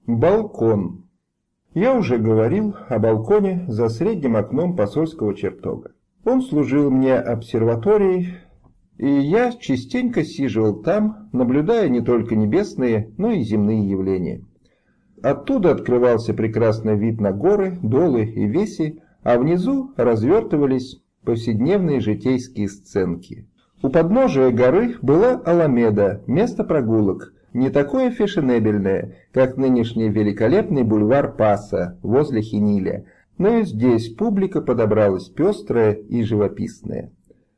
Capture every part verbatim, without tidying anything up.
Балкон. Я уже говорил о балконе за средним окном посольского чертога. Он служил мне обсерваторией, и я частенько сиживал там, наблюдая не только небесные, но и земные явления. Оттуда открывался прекрасный вид на горы, долы и веси, а внизу развертывались повседневные житейские сценки. У подножия горы была Аламеда, место прогулок, не такое фешенебельное, как нынешний великолепный бульвар Паса возле Хениля, но и здесь публика подобралась пестрая и живописная.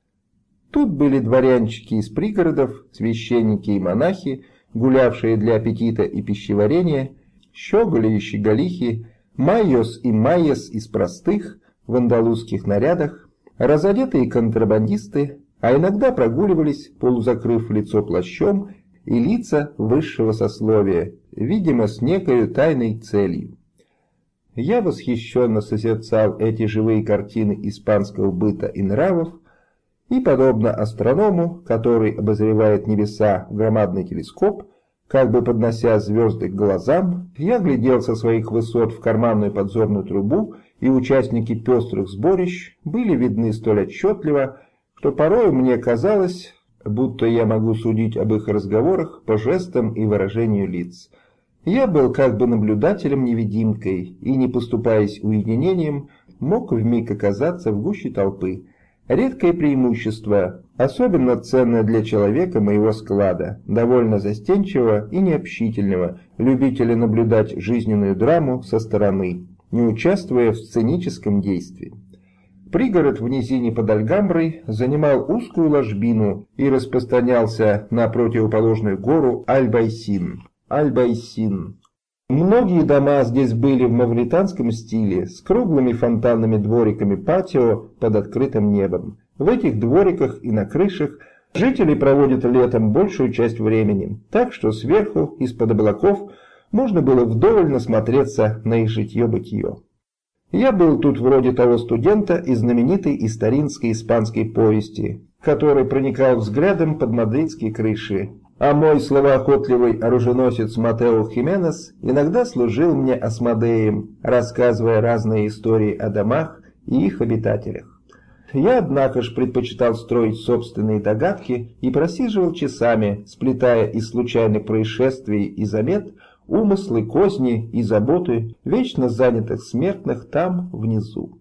Тут были дворянчики из пригородов, священники и монахи, гулявшие для аппетита и пищеварения, щеголи и щеголихи, майос и майес из простых, в андалузских нарядах, разодетые контрабандисты, а иногда прогуливались, полузакрыв лицо плащом, и лица высшего сословия, видимо, с некой тайной целью. Я восхищенно созерцал эти живые картины испанского быта и нравов, и, подобно астроному, который обозревает небеса в громадный телескоп, как бы поднося звезды к глазам, я глядел со своих высот в карманную подзорную трубу, и участники пестрых сборищ были видны столь отчетливо, что порой мне казалось, будто я могу судить об их разговорах по жестам и выражению лиц. Я был как бы наблюдателем-невидимкой, и, не поступаясь уединением, мог вмиг оказаться в гуще толпы. Редкое преимущество, особенно ценное для человека моего склада, довольно застенчивого и необщительного, любителя наблюдать жизненную драму со стороны, не участвуя в сценическом действии. Пригород в низине под Альгамброй занимал узкую ложбину и распространялся на противоположную гору Аль-Байсин. Аль-Байсин. Многие дома здесь были в мавританском стиле, с круглыми фонтанными двориками патио под открытым небом. В этих двориках и на крышах жители проводят летом большую часть времени, так что сверху, из-под облаков, можно было вдоволь насмотреться на их житье-бытие. Я был тут вроде того студента из знаменитой историнской испанской повести, который проникал взглядом под мадридские крыши, а мой словоохотливый оруженосец Матео Хименес иногда служил мне Асмодеем, рассказывая разные истории о домах и их обитателях. Я, однако ж, предпочитал строить собственные догадки и просиживал часами, сплетая из случайных происшествий и замет умыслы, козни и заботы вечно занятых смертных там, внизу.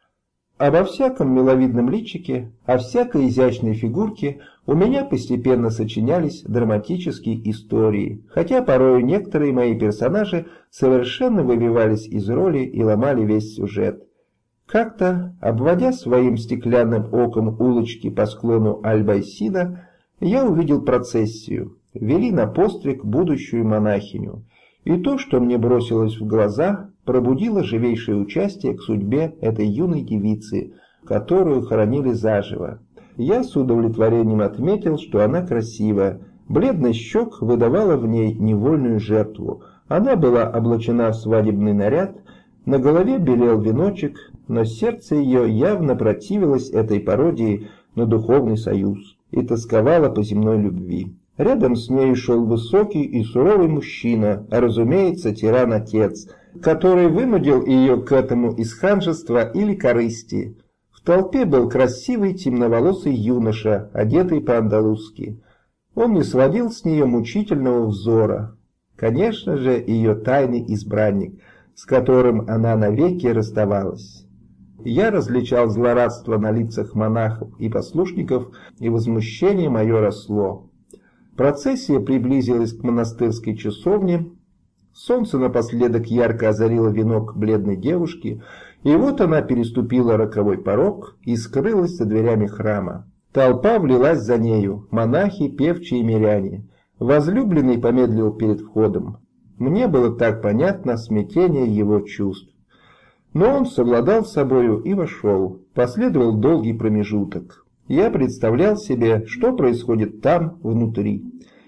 Обо всяком миловидном личике, о всякой изящной фигурке у меня постепенно сочинялись драматические истории, хотя порою некоторые мои персонажи совершенно выбивались из роли и ломали весь сюжет. Как-то, обводя своим стеклянным оком улочки по склону Аль-Байсина, я увидел процессию. Вели на постриг будущую монахиню. И то, что мне бросилось в глаза, пробудило живейшее участие к судьбе этой юной девицы, которую хоронили заживо. Я с удовлетворением отметил, что она красива. Бледность щек выдавала в ней невольную жертву. Она была облачена в свадебный наряд, на голове белел веночек, но сердце ее явно противилось этой пародии на духовный союз и тосковало по земной любви. Рядом с ней шел высокий и суровый мужчина, а, разумеется, тиран-отец, который вынудил ее к этому из ханжества или корысти. В толпе был красивый темноволосый юноша, одетый по-андалузски. Он не сводил с нее мучительного взора. Конечно же, ее тайный избранник, с которым она навеки расставалась. Я различал злорадство на лицах монахов и послушников, и возмущение мое росло. Процессия приблизилась к монастырской часовне. Солнце напоследок ярко озарило венок бледной девушки, и вот она переступила роковой порог и скрылась за дверями храма. Толпа влилась за нею, монахи, певчие и миряне. Возлюбленный помедлил перед входом. Мне было так понятно смятение его чувств. Но он совладал с собою и вошел. Последовал долгий промежуток. Я представлял себе, что происходит там, внутри.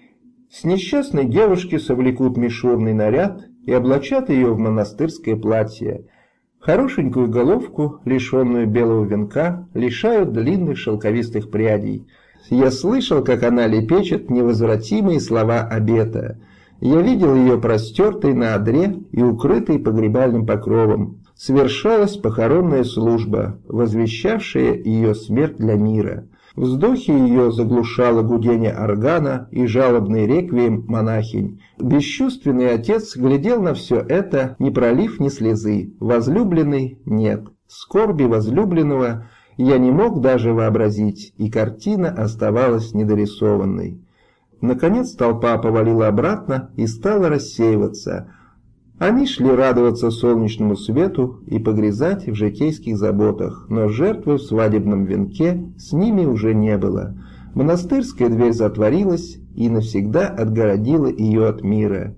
С несчастной девушки совлекут мишурный наряд и облачат ее в монастырское платье. Хорошенькую головку, лишенную белого венка, лишают длинных шелковистых прядей. Я слышал, как она лепечет невозвратимые слова обета. Я видел ее простертой на одре и укрытой погребальным покровом. Свершалась похоронная служба, возвещавшая ее смерть для мира. Вздохи ее заглушало гудение органа и жалобный реквием монахинь. Бесчувственный отец глядел на все это, не пролив ни слезы. Возлюбленный — нет. Скорби возлюбленного я не мог даже вообразить, и картина оставалась недорисованной. Наконец толпа повалила обратно и стала рассеиваться. Они шли радоваться солнечному свету и погрязать в житейских заботах, но жертвы в свадебном венке с ними уже не было. Монастырская дверь затворилась и навсегда отгородила ее от мира.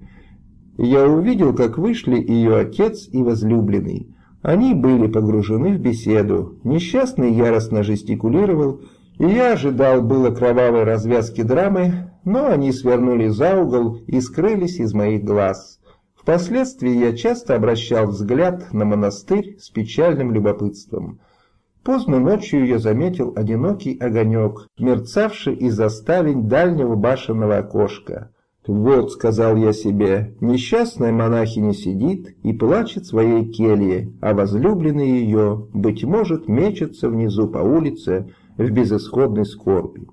Я увидел, как вышли ее отец и возлюбленный. Они были погружены в беседу. Несчастный яростно жестикулировал, и я ожидал было кровавой развязки драмы, но они свернули за угол и скрылись из моих глаз. Впоследствии я часто обращал взгляд на монастырь с печальным любопытством. Поздно ночью я заметил одинокий огонек, мерцавший из-за ставень дальнего башенного окошка. «Вот», — сказал я себе, — «несчастная монахиня сидит и плачет в своей келье, а возлюбленный ее, быть может, мечется внизу по улице в безысходной скорби».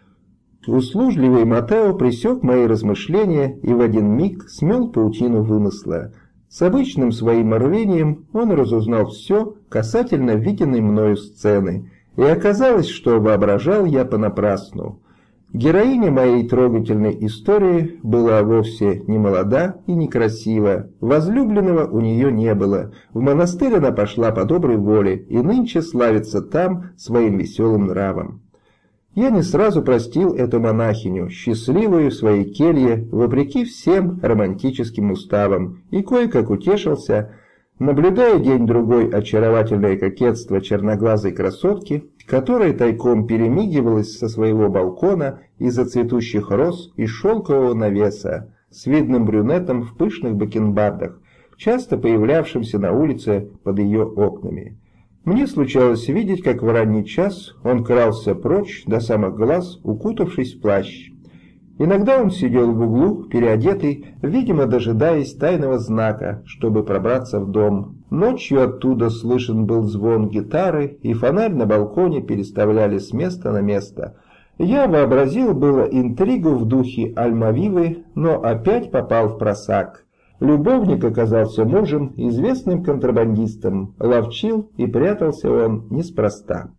Услужливый Матео пресек мои размышления и в один миг смел паутину вымысла. С обычным своим рвением он разузнал все касательно виденной мною сцены, и оказалось, что воображал я понапрасну. Героиня моей трогательной истории была вовсе не молода и не красива, возлюбленного у нее не было, в монастырь она пошла по доброй воле и нынче славится там своим веселым нравом. Я не сразу простил эту монахиню, счастливую в своей келье, вопреки всем романтическим уставам, и кое-как утешился, наблюдая день-другой очаровательное кокетство черноглазой красотки, которая тайком перемигивалась со своего балкона из-за цветущих роз и шелкового навеса, с видным брюнетом в пышных бакенбардах, часто появлявшимся на улице под ее окнами. Мне случалось видеть, как в ранний час он крался прочь до самых глаз, укутавшись в плащ. Иногда он сидел в углу, переодетый, видимо, дожидаясь тайного знака, чтобы пробраться в дом. Ночью оттуда слышен был звон гитары, и фонарь на балконе переставляли с места на место. Я вообразил было интригу в духе Альмавивы, но опять попал в просак. Любовник оказался мужем, известным контрабандистом, ловчил, и прятался он неспроста.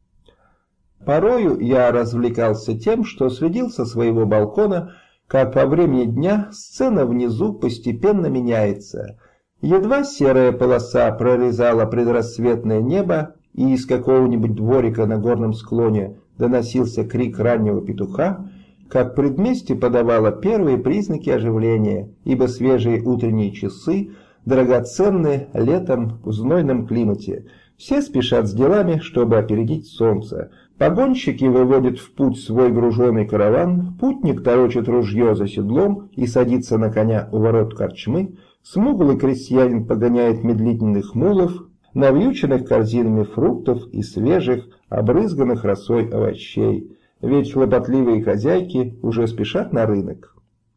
Порою я развлекался тем, что следил со своего балкона, как во времени дня сцена внизу постепенно меняется. Едва серая полоса прорезала предрассветное небо, и из какого-нибудь дворика на горном склоне доносился крик раннего петуха, как предместье подавало первые признаки оживления, ибо свежие утренние часы драгоценны летом в знойном климате. Все спешат с делами, чтобы опередить солнце. Погонщики выводят в путь свой груженый караван, путник торочит ружье за седлом и садится на коня у ворот корчмы, смуглый крестьянин погоняет медлительных мулов, навьюченных корзинами фруктов и свежих, обрызганных росой овощей. Ведь хлопотливые хозяйки уже спешат на рынок.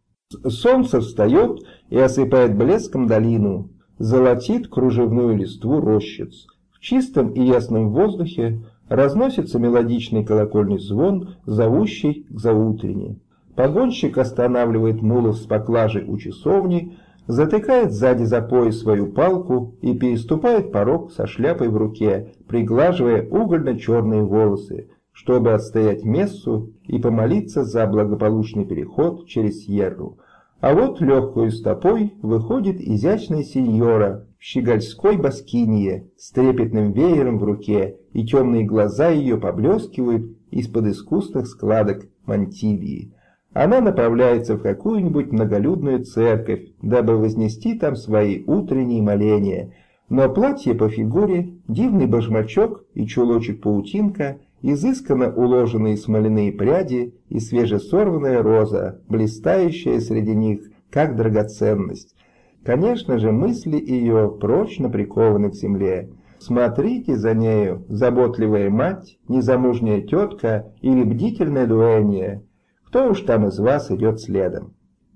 Солнце встает и осыпает блеском долину, золотит кружевную листву рощиц. В чистом и ясном воздухе разносится мелодичный колокольный звон, зовущий к заутренне. Погонщик останавливает мулов с поклажей у часовни, затыкает сзади за пояс свою палку и переступает порог со шляпой в руке, приглаживая угольно-черные волосы, чтобы отстоять мессу и помолиться за благополучный переход через Сьерру. А вот легкой стопой выходит изящная сеньора в щегольской баскинье с трепетным веером в руке, и темные глаза ее поблескивают из-под искусных складок мантилии. Она направляется в какую-нибудь многолюдную церковь, дабы вознести там свои утренние моления. Но платье по фигуре, дивный башмачок и чулочек-паутинка, изысканно уложенные смоляные пряди и свежесорванная роза, блистающая среди них, как драгоценность. Конечно же, мысли ее прочно прикованы к земле. Смотрите за нею, заботливая мать, незамужняя тетка или бдительная дуэнья. Кто уж там из вас идет следом?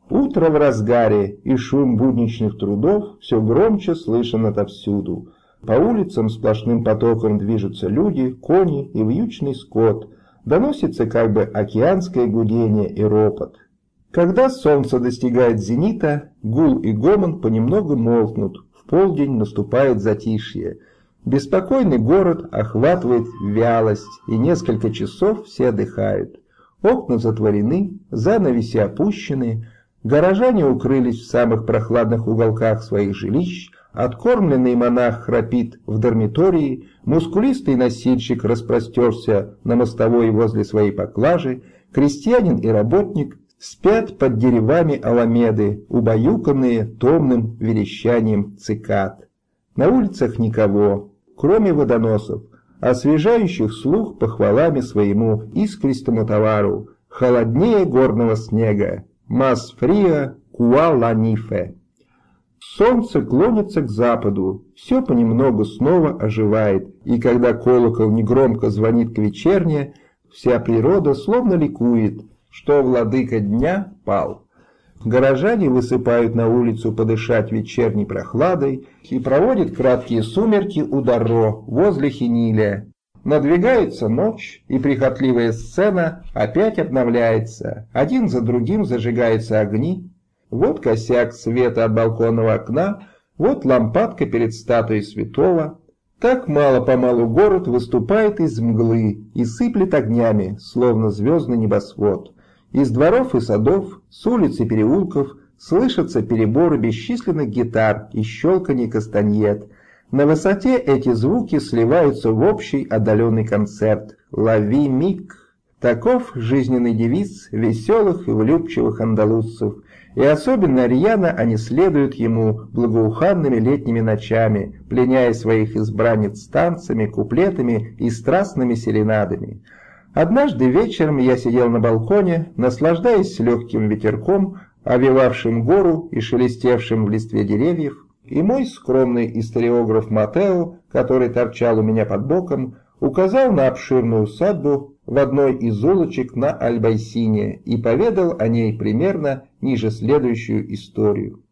Утро в разгаре, и шум будничных трудов все громче слышен отовсюду. По улицам сплошным потоком движутся люди, кони и вьючный скот. Доносится как бы океанское гудение и ропот. Когда солнце достигает зенита, гул и гомон понемногу молкнут, в полдень наступает затишье. Беспокойный город охватывает вялость, и несколько часов все отдыхают. Окна затворены, занавеси опущены, горожане укрылись в самых прохладных уголках своих жилищ, откормленный монах храпит в дармитории, мускулистый носильщик распростерся на мостовой возле своей поклажи, крестьянин и работник спят под деревами аламеды, убаюканные томным верещанием цикад. На улицах никого, кроме водоносов, освежающих слух похвалами своему искристому товару, холоднее горного снега, «Мас фриа куа ланифе». Солнце клонится к западу, все понемногу снова оживает, и когда колокол негромко звонит к вечерне, вся природа словно ликует, что владыка дня пал. Горожане высыпают на улицу подышать вечерней прохладой и проводят краткие сумерки у Дарро возле Хениля. Надвигается ночь, и прихотливая сцена опять обновляется. Один за другим зажигаются огни. Вот косяк света от балконного окна, вот лампадка перед статуей святого. Так мало-помалу город выступает из мглы и сыплет огнями, словно звездный небосвод. Из дворов и садов, с улиц и переулков слышатся переборы бесчисленных гитар и щелканье кастаньет. На высоте эти звуки сливаются в общий отдаленный концерт «Лови миг». Таков жизненный девиз веселых и влюбчивых андалузцев, и особенно рьяно они следуют ему благоуханными летними ночами, пленяя своих избранниц танцами, куплетами и страстными серенадами. Однажды вечером я сидел на балконе, наслаждаясь легким ветерком, овевавшим гору и шелестевшим в листве деревьев, и мой скромный историограф Матео, который торчал у меня под боком, указал на обширную усадьбу в одной из улочек на Альбайсине и поведал о ней примерно ниже следующую историю.